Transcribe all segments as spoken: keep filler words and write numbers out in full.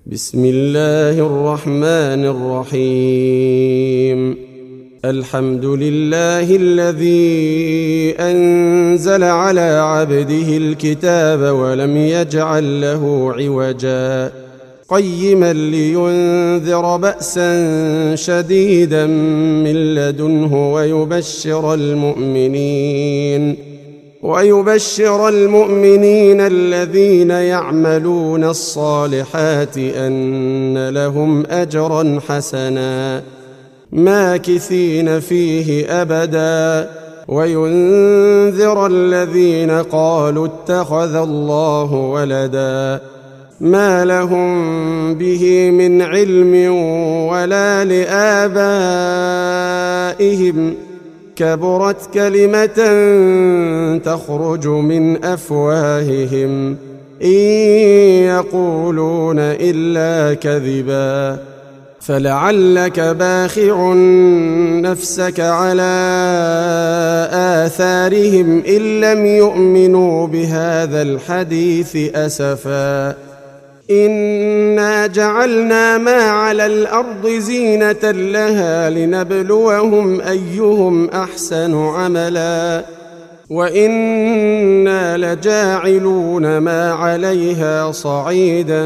بسم الله الرحمن الرحيم. الحمد لله الذي أنزل على عبده الكتاب ولم يجعل له عوجا قيما لينذر بأسا شديدا من لدنه ويبشر المؤمنين ويبشر المؤمنين الذين يعملون الصالحات أن لهم أجرا حسنا ماكثين فيه أبدا وينذر الذين قالوا اتخذ الله ولدا ما لهم به من علم ولا لآبائهم كبرت كلمة تخرج من أفواههم إن يقولون إلا كذبا فلعلك باخع نفسك على آثارهم إن لم يؤمنوا بهذا الحديث أسفا إنا جعلنا ما على الأرض زينة لها لنبلوهم أيهم أحسن عملا وإنا لجاعلون ما عليها صعيدا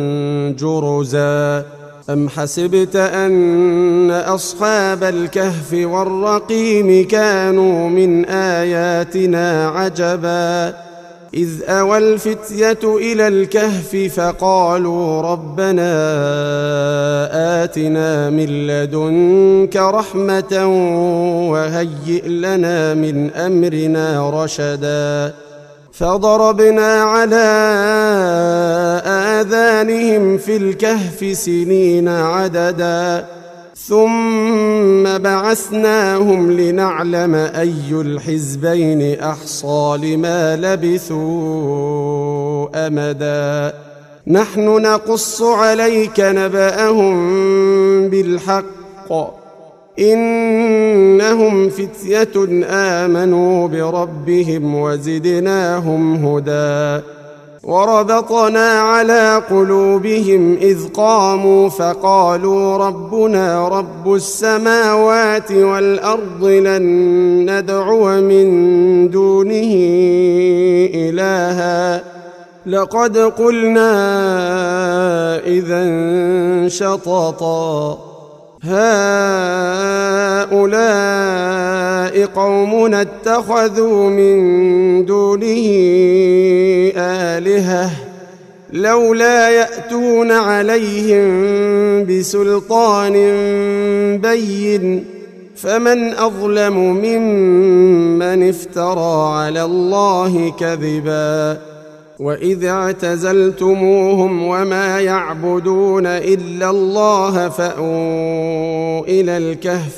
جرزا أم حسبت أن أصحاب الكهف والرقيم كانوا من آياتنا عجبا إذ أوى الفتية إلى الكهف فقالوا ربنا آتنا من لدنك رحمة وهيئ لنا من أمرنا رشدا فضربنا على آذانهم في الكهف سنين عددا ثم بعثناهم لنعلم أي الحزبين أحصى لما لبثوا أمدا نحن نقص عليك نبأهم بالحق إنهم فتية آمنوا بربهم وزدناهم هدى وربطنا على قلوبهم إذ قاموا فقالوا ربنا رب السماوات والأرض لن ندعو من دونه إلها لقد قلنا إذا شططا هؤلاء قومنا اتخذوا من دونه آلهة لولا يأتون عليهم بسلطان بين فمن أظلم ممن افترى على الله كذبا وإذ اعتزلتموهم وما يعبدون إلا الله فأووا إلى الكهف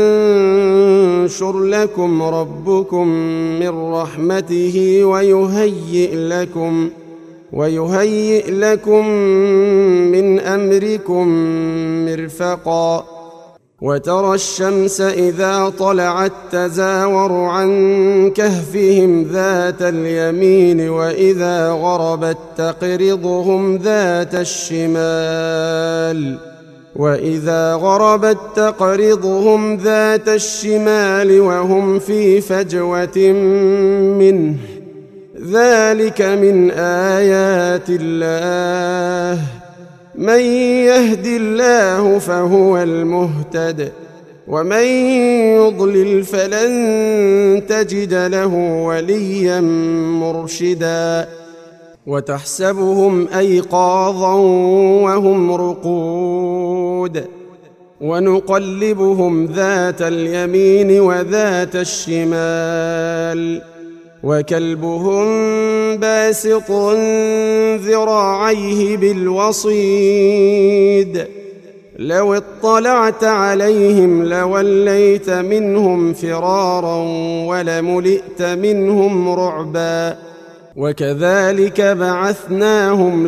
ينشر لكم ربكم من رحمته ويهيئ لكم ويهيئ لكم من أمركم مرفقا وترى الشمس إذا طلعت تزاور عن كهفهم ذات اليمين وإذا غربت تقرضهم ذات الشمال وإذا غربت تقرضهم ذات الشمال وهم في فجوة منه ذلك من آيات الله من يهد الله فهو المهتد ومن يضلل فلن تجد له وليا مرشدا وتحسبهم أيقاظا وهم رقود ونقلبهم ذات اليمين وذات الشمال وكلبهم باسط ذراعيه بالوصيد لو اطلعت عليهم لوليت منهم فرارا ولملئت منهم رعبا وكذلك بعثناهم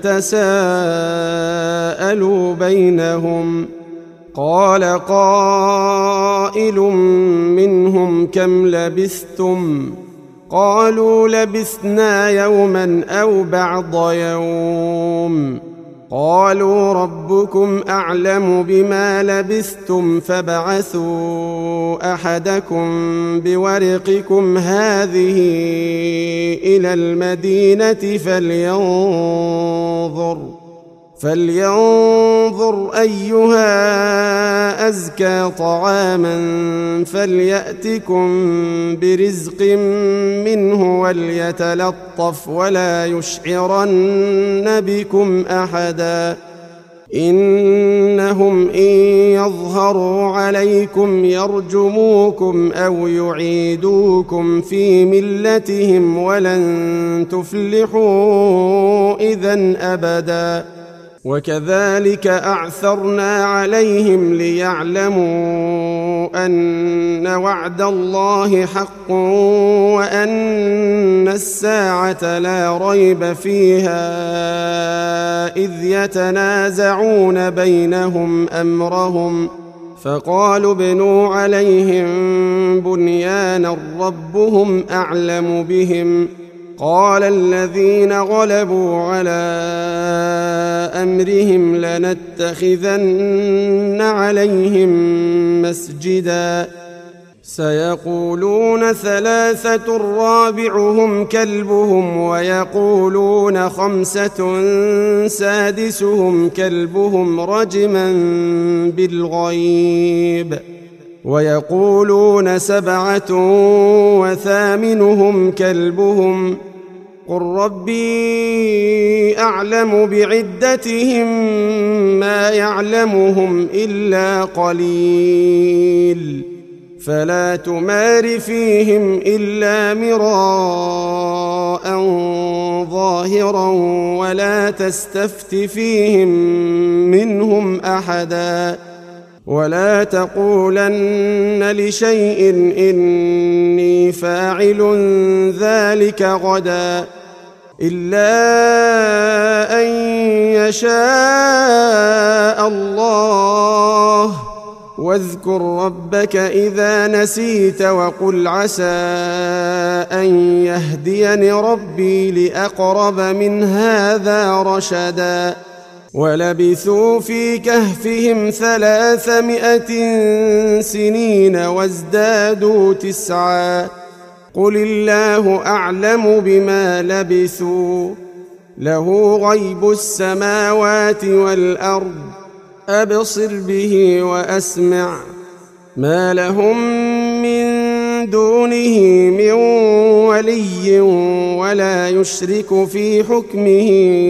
ليتساءلوا بينهم قال قائل منهم كم لبثتم قالوا لبثنا يوما أو بعض يوم قالوا ربكم أعلم بما لبثتم فابعثوا أحدكم بورقكم هذه إلى المدينة فلينظر فلينظر أيها أزكى طعاما فليأتكم برزق منه وليتلطف ولا يشعرن بكم أحدا إنهم إن يظهروا عليكم يرجموكم أو يعيدوكم في ملتهم ولن تفلحوا إذن أبدا وكذلك أعثرنا عليهم ليعلموا أن وعد الله حق وأن الساعة لا ريب فيها إذ يتنازعون بينهم أمرهم فقالوا ابنوا عليهم بنيانا ربهم أعلم بهم قال الذين غلبوا على أمرهم لنتخذن عليهم مسجدا سيقولون ثلاثة رابعهم كلبهم ويقولون خمسة سادسهم كلبهم رجما بالغيب ويقولون سبعة وثامنهم كلبهم قل ربي أعلم بعدتهم ما يعلمهم إلا قليل فلا تمار فيهم إلا مراء ظاهرا ولا تستفت فيهم منهم أحدا ولا تقولن لشيء إني فاعل ذلك غدا إلا أن يشاء الله واذكر ربك إذا نسيت وقل عسى أن يهديني ربي لأقرب من هذا رشدا ولبثوا في كهفهم ثلاثمائة سنين وازدادوا تسعا قل الله أعلم بما لبثوا له غيب السماوات والأرض أبصر به وأسمع ما لهم من دونه من ولي ولا يشرك في حكمه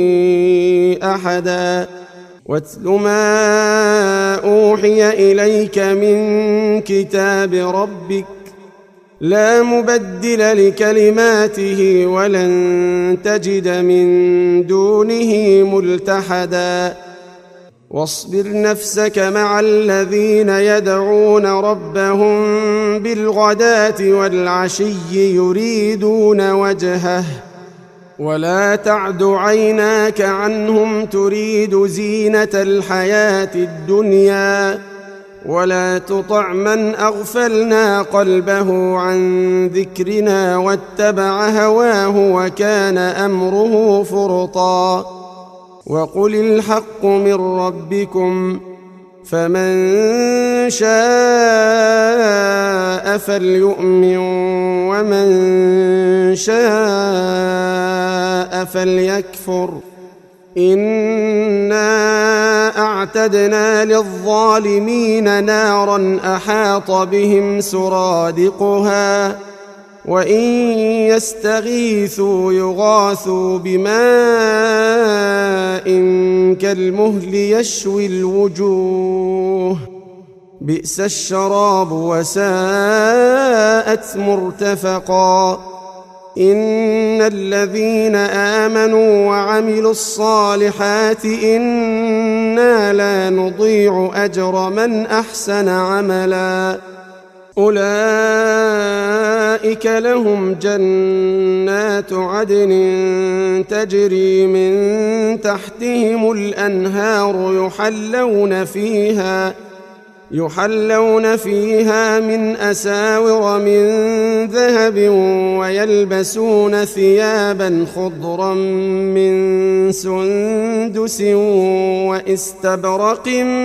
أحدا واتل ما أوحي إليك من كتاب ربك لا مبدل لكلماته ولن تجد من دونه ملتحدا واصبر نفسك مع الذين يدعون ربهم بالغداة والعشي يريدون وجهه ولا تعد عيناك عنهم تريد زينة الحياة الدنيا ولا تطع من أغفلنا قلبه عن ذكرنا واتبع هواه وكان أمره فرطا وقل الحق من ربكم فمن شاء فليؤمن ومن شاء فليكفر إنا أعتدنا للظالمين نارا أحاط بهم سرادقها وإن يستغيثوا يغاثوا بماء كالمهل يشوي الوجوه بئس الشراب وساءت مرتفقا إن الذين آمنوا وعملوا الصالحات إنا لا نضيع أجر من أحسن عملا أولئك لهم جنات عدن تجري من تحتهم الأنهار يحلون فيها يحلون فيها من أساور من ذهب ويلبسون ثيابا خضرا من سندس واستبرق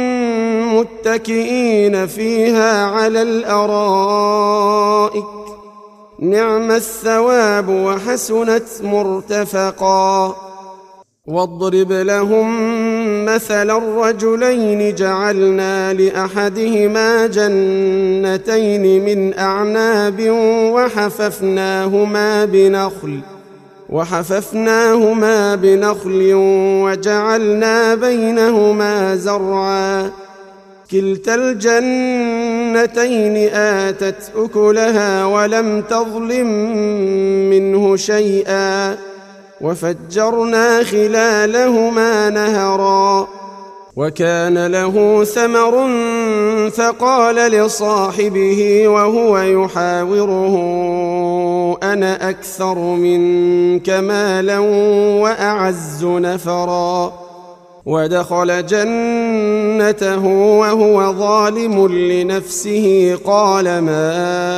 متكئين فيها على الأرائك نعم الثواب وحسنت مرتفقا. واضرب لهم مثل الرجلين جعلنا لأحدهما جنتين من أعناب وحففناهما بنخل وحففناهما بنخل وجعلنا بينهما زرعا كلتا الجنتين آتت أكلها ولم تظلم منه شيئا وفجرنا خلالهما نهرا. وكان له ثمر فقال لصاحبه وهو يحاوره أنا أكثر منك مالا وأعز نفرا. ودخل جنته وهو ظالم لنفسه قال ما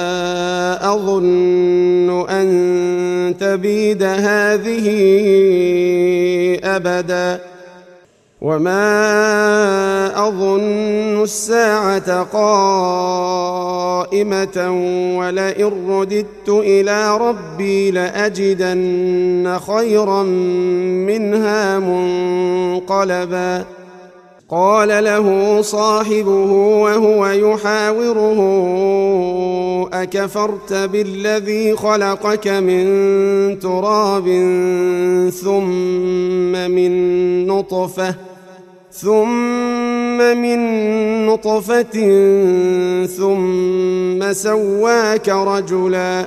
أظن أن تبيد هذه أبدا وما أظن الساعة قائمة ولئن رددت إلى ربي لأجدن خيرا منها منقلبا. قال له صاحبه وهو يحاوره أكفرت بالذي خلقك من تراب ثم من نطفة ثم من نطفة ثم سواك رجلا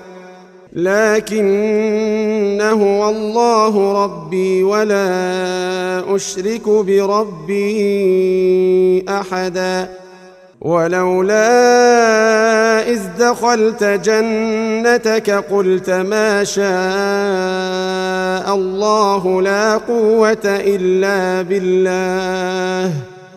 لكن هو الله ربي ولا أشرك بربي أحدا. ولولا إذ دخلت جنتك قلت ما شاء الله لا قوة إلا بالله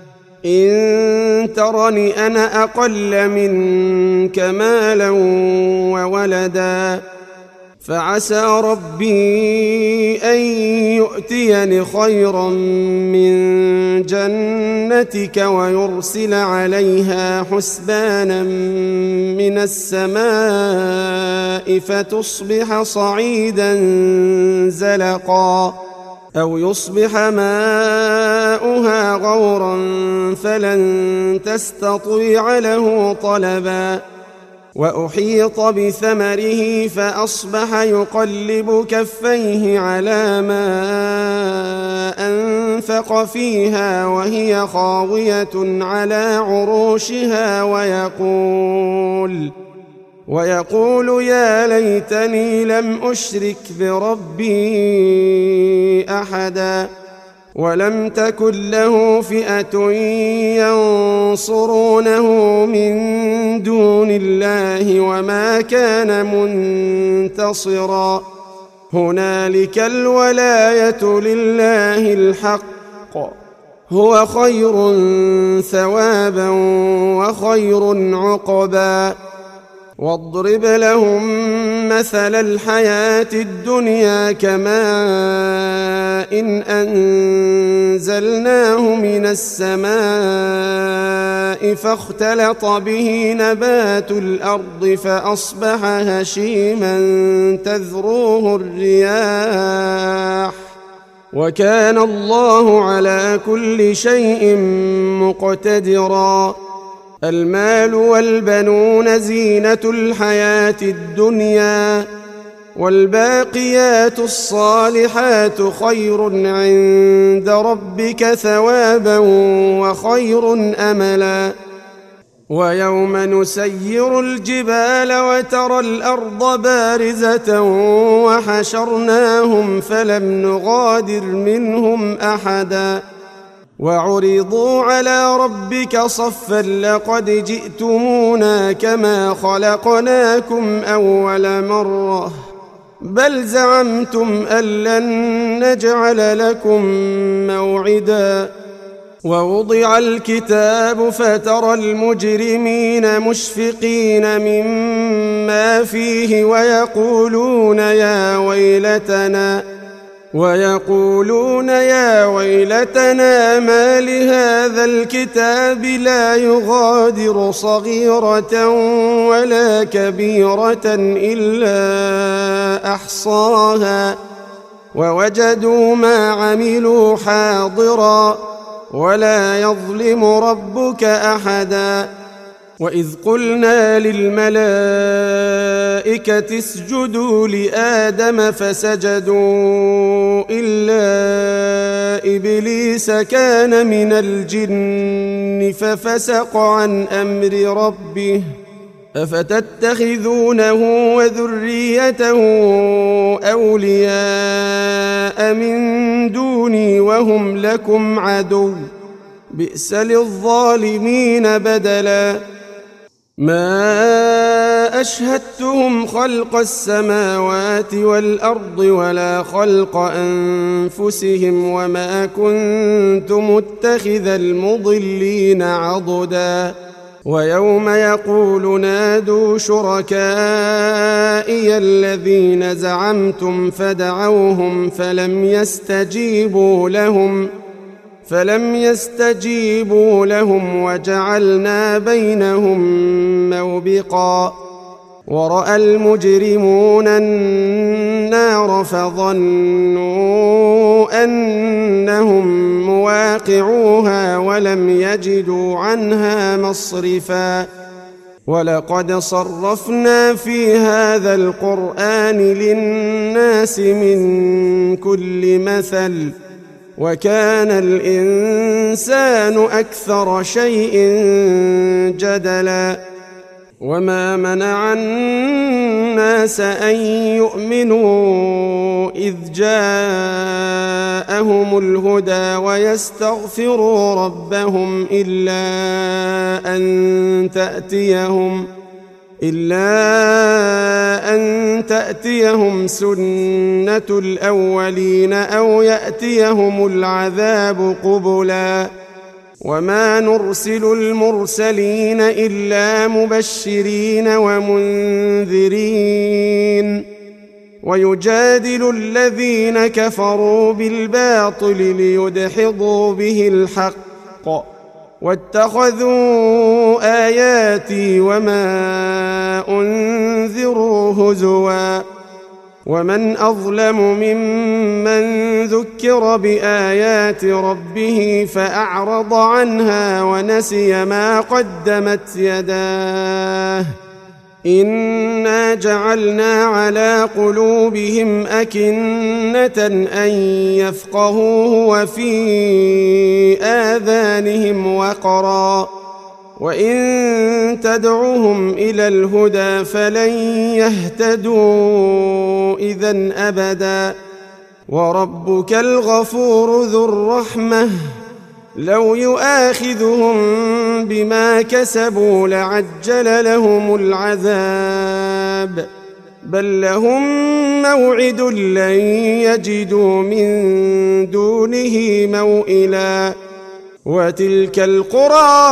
إن ترني أنا أقل منك مالا وولدا فعسى ربي أن يؤتيني خيرا من جنتك ويرسل عليها حسبانا من السماء فتصبح صعيدا زلقا أو يصبح ماؤها غورا فلن تستطيع له طلبا. وأحيط بثمره فأصبح يقلب كفيه على ما أنفق فيها وهي خاوية على عروشها ويقول ويقول يا ليتني لم أشرك بربي أحدا. ولم تكن له فئة ينصرونه من دون الله وما كان منتصرا. هنالك الولاية لله الحق هو خير ثوابا وخير عقبا. واضرب لهم مثل الحياة الدنيا كماء إن أنزلناه من السماء فاختلط به نبات الأرض فأصبح هشيما تذروه الرياح وكان الله على كل شيء مقتدرا. المال والبنون زينة الحياة الدنيا والباقيات الصالحات خير عند ربك ثوابا وخير أملا. ويوم نسير الجبال وترى الأرض بارزة وحشرناهم فلم نغادر منهم أحدا وعرضوا على ربك صفا لقد جئتمونا كما خلقناكم أول مرة بل زعمتم أن لن نجعل لكم موعدا ووضع الكتاب فترى المجرمين مشفقين مما فيه ويقولون يا ويلتنا ويقولون يا ويلتنا ما لهذا الكتاب لا يغادر صغيرة ولا كبيرة إلا أحصاها ووجدوا ما عملوا حاضرا ولا يظلم ربك أحدا. وإذ قلنا للملائكة اسجدوا لآدم فسجدوا إلا إبليس كان من الجن ففسق عن أمر ربه أفتتخذونه وذريته أولياء من دوني وهم لكم عدو بئس للظالمين بدلا. ما أشهدتهم خلق السماوات والأرض ولا خلق أنفسهم وما كنت متخذ المضلين عضدا. ويوم يقول نادوا شركائي الذين زعمتم فدعوهم فلم يستجيبوا لهم فلم يستجيبوا لهم وجعلنا بينهم موبقا. ورأى المجرمون النار فظنوا أنهم مواقعوها ولم يجدوا عنها مصرفا. ولقد صرفنا في هذا القرآن للناس من كل مثل وكان الإنسان أكثر شيء جدلا. وما منع الناس أن يؤمنوا إذ جاءهم الهدى ويستغفروا ربهم إلا أن تأتيهم إلا أن تأتيهم سنة الأولين أو يأتيهم العذاب قبلا. وما نرسل المرسلين إلا مبشرين ومنذرين ويجادل الذين كفروا بالباطل ليدحضوا به الحق واتخذوا آياتي وما أنذروا هزوا. ومن أظلم ممن ذكر بآيات ربه فأعرض عنها ونسي ما قدمت يداه إنا جعلنا على قلوبهم أكنة أن يفقهوه وفي آذانهم وقرا وإن تدعهم إلى الهدى فلن يهتدوا إذن أبدا. وربك الغفور ذو الرحمة لو يؤاخذهم بما كسبوا لعجل لهم العذاب بل لهم موعد لن يجدوا من دونه موئلا. وتلك القرى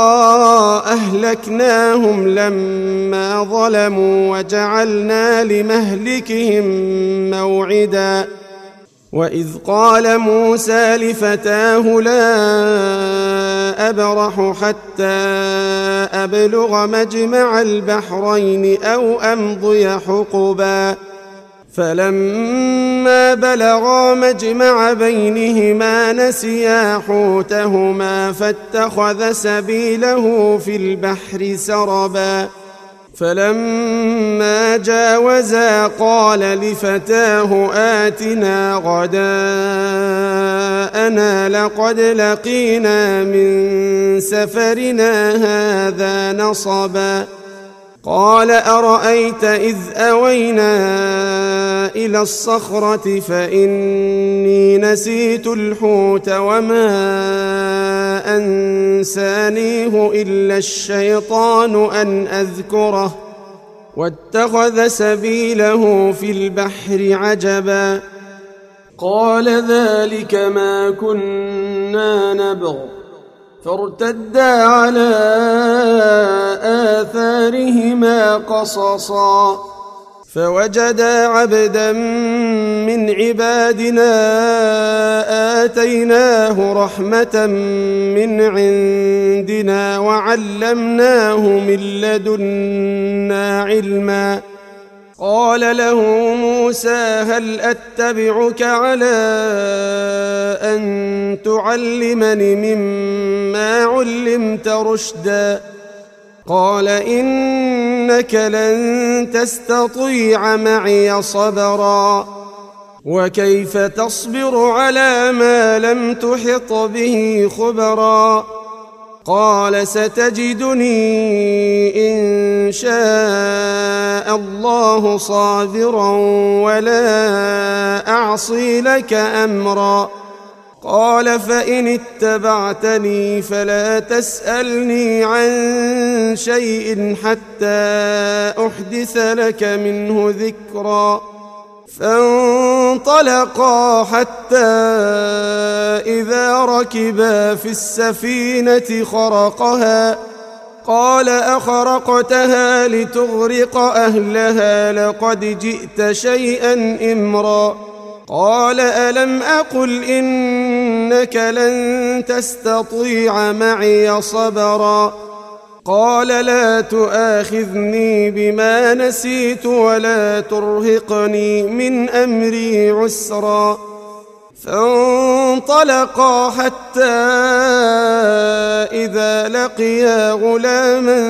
أهلكناهم لما ظلموا وجعلنا لمهلكهم موعدا. وإذ قال موسى لفتاه لا أبرح حتى أبلغ مجمع البحرين أو أمضي حقبا فلما بلغا مجمع بينهما نسيا حوتهما فاتخذ سبيله في البحر سربا. فلما جاوزا قال لفتاه آتنا غداءنا لقد لقينا من سفرنا هذا نصبا. قال أرأيت إذ أوينا إلى الصخرة فإني نسيت الحوت وما أنسانيه إلا الشيطان أن أذكره واتخذ سبيله في البحر عجبا. قال ذلك ما كنا كنا نبغ فارتدا على آثارهما قصصا فوجدا عبدا من عبادنا آتيناه رحمة من عندنا وعلمناه من لدنا علما قال له موسى هل أتبعك على أن تعلمني مما علمت رشدا قال إنك لن تستطيع معي صبرا وكيف تصبر على ما لم تحط به خبرا قال ستجدني إن شاء الله صابرا ولا أعصي لك أمرا قال فإن اتبعتني فلا تسألني عن شيء حتى أحدث لك منه ذكرا فانطلقا حتى إذا ركبا في السفينة خرقها قال أخرقتها لتغرق أهلها لقد جئت شيئا إمرا قال ألم أقل إنك لن تستطيع معي صبرا قال لا تؤاخذني بما نسيت ولا ترهقني من أمري عسرا فانطلقا حتى إذا لقيا غلاما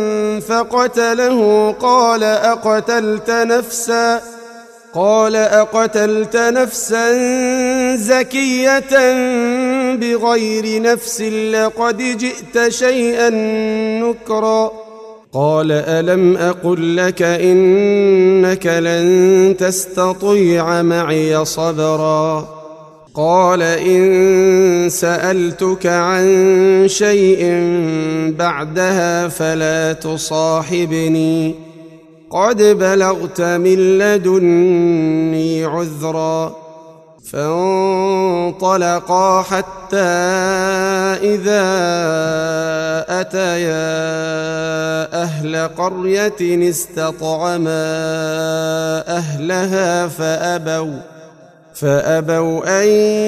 فقتله قال أقتلت نفسا قال أقتلت نفسا زكية بغير نفس لقد جئت شيئا نكرا قال ألم أقل لك إنك لن تستطيع معي صبرا قال إن سألتك عن شيء بعدها فلا تصاحبني قد بلغت من لدني عذرا فانطلقا حتى إذا أتيا أهل قرية استطعما أهلها فأبوا فأبوا أن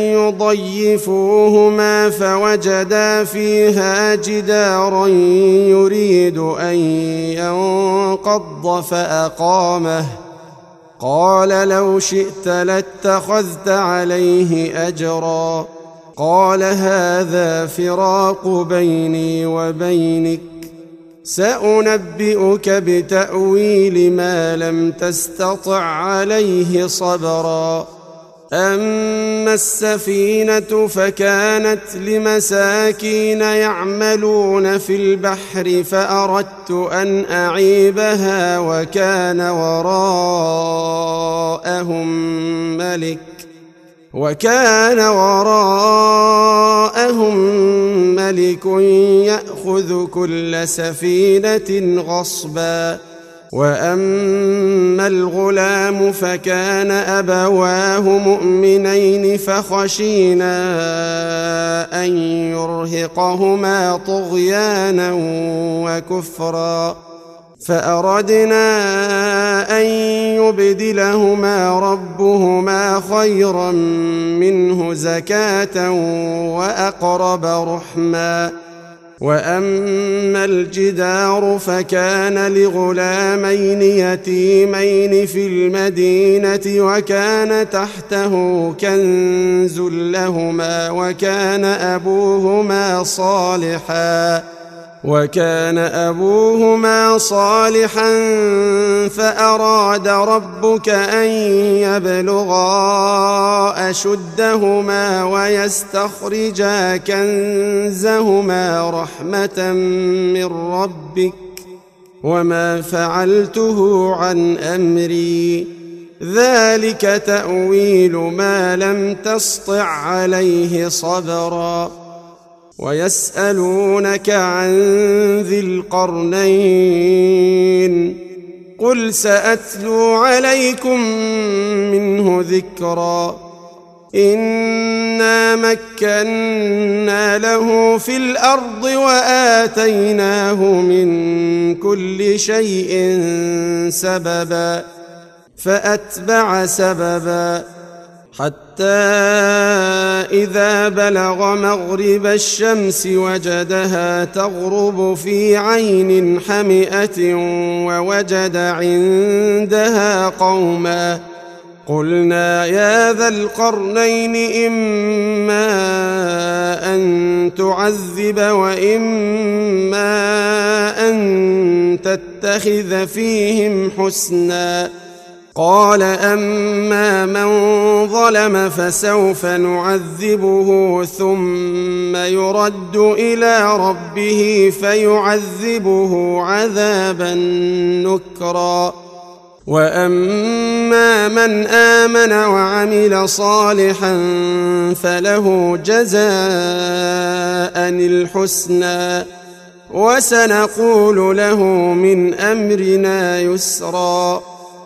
يضيفوهما فوجدا فيها جدارا يريد أن ينقض فأقامه قال لو شئت لاتخذت عليه أجرا قال هذا فراق بيني وبينك سأنبئك بتأويل ما لم تستطع عليه صبرا أما السفينة فكانت لمساكين يعملون في البحر فأردت أن أعيبها وكان وراءهم ملك وكان وراءهم ملك يأخذ كل سفينة غصبا وأما الغلام فكان أبواه مؤمنين فخشينا أن يرهقهما طغيانا وكفرا فأردنا أن يبدلهما ربهما خيرا منه زكاة وأقرب رحما وأما الجدار فكان لغلامين يتيمين في المدينة وكان تحته كنز لهما وكان أبوهما صالحا وكان أبوهما صالحا فأراد ربك أن يبلغا أشدهما ويستخرجا كنزهما رحمة من ربك وما فعلته عن أمري ذلك تأويل ما لم تسطع عليه صبرا ويسألونك عن ذي القرنين قل سأتلو عليكم منه ذكرا إنا مكنا له في الأرض وآتيناه من كل شيء سببا فأتبع سببا حتى إذا بلغ مغرب الشمس وجدها تغرب في عين حمئة ووجد عندها قوما قلنا يا ذا القرنين إما أن تعذب وإما أن تتخذ فيهم حسنا قال أما من ظلم فسوف نعذبه ثم يرد إلى ربه فيعذبه عذابا نكرا وأما من آمن وعمل صالحا فله جزاء الحسنى وسنقول له من أمرنا يسرا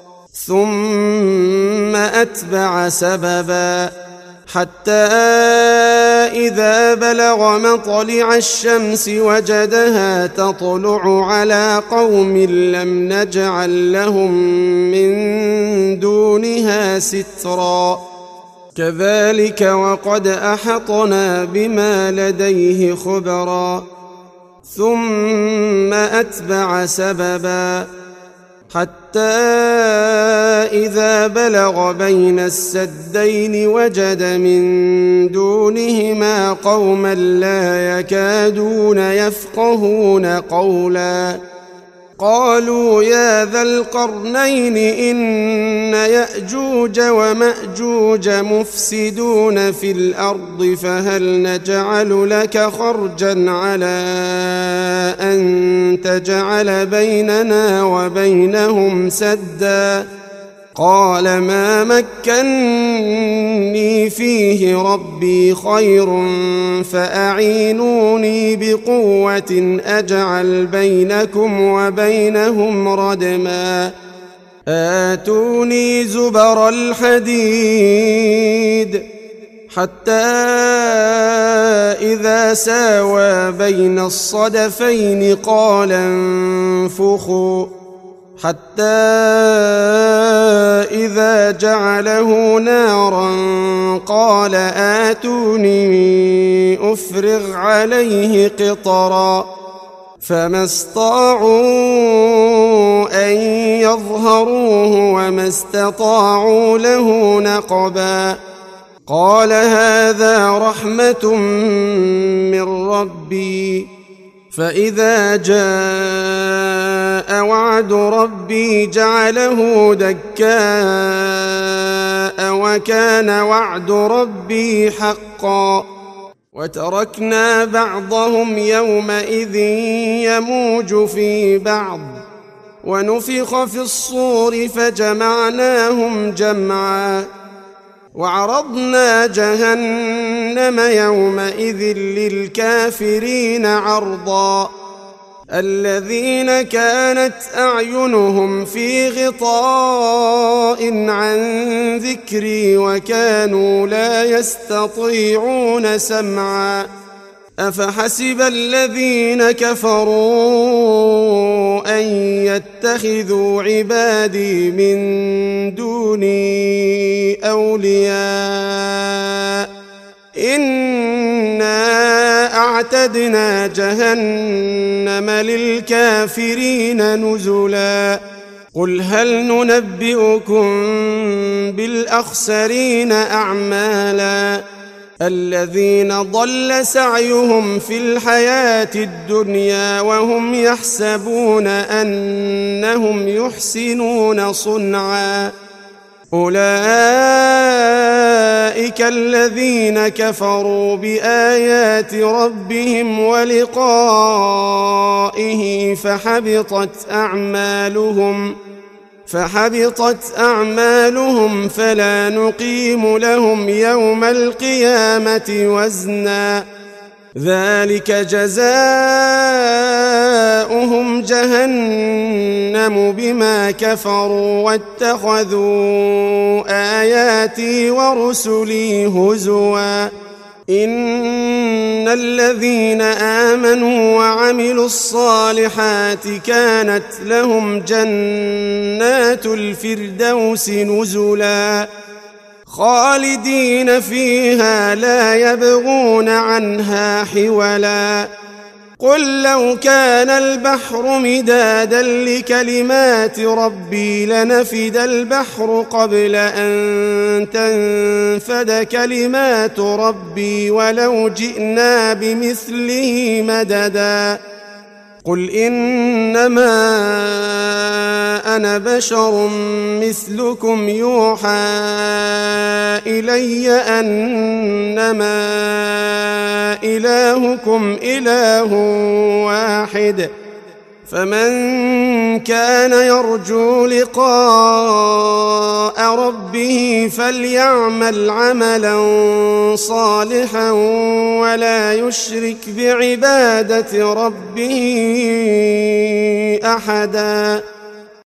ثم أتبع سببا حتى إذا بلغ مطلع الشمس وجدها تطلع على قوم لم نجعل لهم من دونها سترا كذلك وقد أحطنا بما لديه خبرا ثم أتبع سببا حتى إذا بلغ بين السدين وجد من دونهما قوما لا يكادون يفقهون قولا قالوا يا ذا القرنين إن يأجوج ومأجوج مفسدون في الأرض فهل نجعل لك خرجا على أن تجعل بيننا وبينهم سدا قال ما مكني فيه ربي خير فأعينوني بقوة أجعل بينكم وبينهم ردما آتوني زبر الحديد حتى إذا ساوى بين الصدفين قال انفخوا حتى إذا جعله نارا قال آتوني أفرغ عليه قطرا فما استطاعوا أن يظهروه وما استطاعوا له نقبا قال هذا رحمة من ربي فإذا جاء وعد ربي جعله دكاء وكان وعد ربي حقا وتركنا بعضهم يومئذ يموج في بعض ونفخ في الصور فجمعناهم جمعا وعرضنا جهنم يومئذ للكافرين عرضا الذين كانت أعينهم في غطاء عن ذكري وكانوا لا يستطيعون سمعا أفحسب الذين كفروا أن يتخذوا عبادي من دوني أولياء إنا أعتدنا جهنم للكافرين نزلا قل هل ننبئكم بالأخسرين أعمالا الذين ضل سعيهم في الحياة الدنيا وهم يحسبون أنهم يحسنون صنعا أولئك الذين كفروا بآيات ربهم ولقائه فحبطت أعمالهم فحبطت أعمالهم فلا نقيم لهم يوم القيامة وزنا ذلك جزاؤهم جهنم بما كفروا واتخذوا آياتي ورسلي هزوا إن الذين آمنوا وعملوا الصالحات كانت لهم جنات الفردوس نزلا خالدين فيها لا يبغون عنها حولا قل لو كان البحر مدادا لكلمات ربي لنفد البحر قبل أن تنفد كلمات ربي ولو جئنا بمثله مددا قل إنما أنا بشر مثلكم يوحى إلي أنما إلهكم إله واحد فمن كان يرجو لقاء ربه فليعمل عملا صالحا ولا يشرك بعبادة ربه أحدا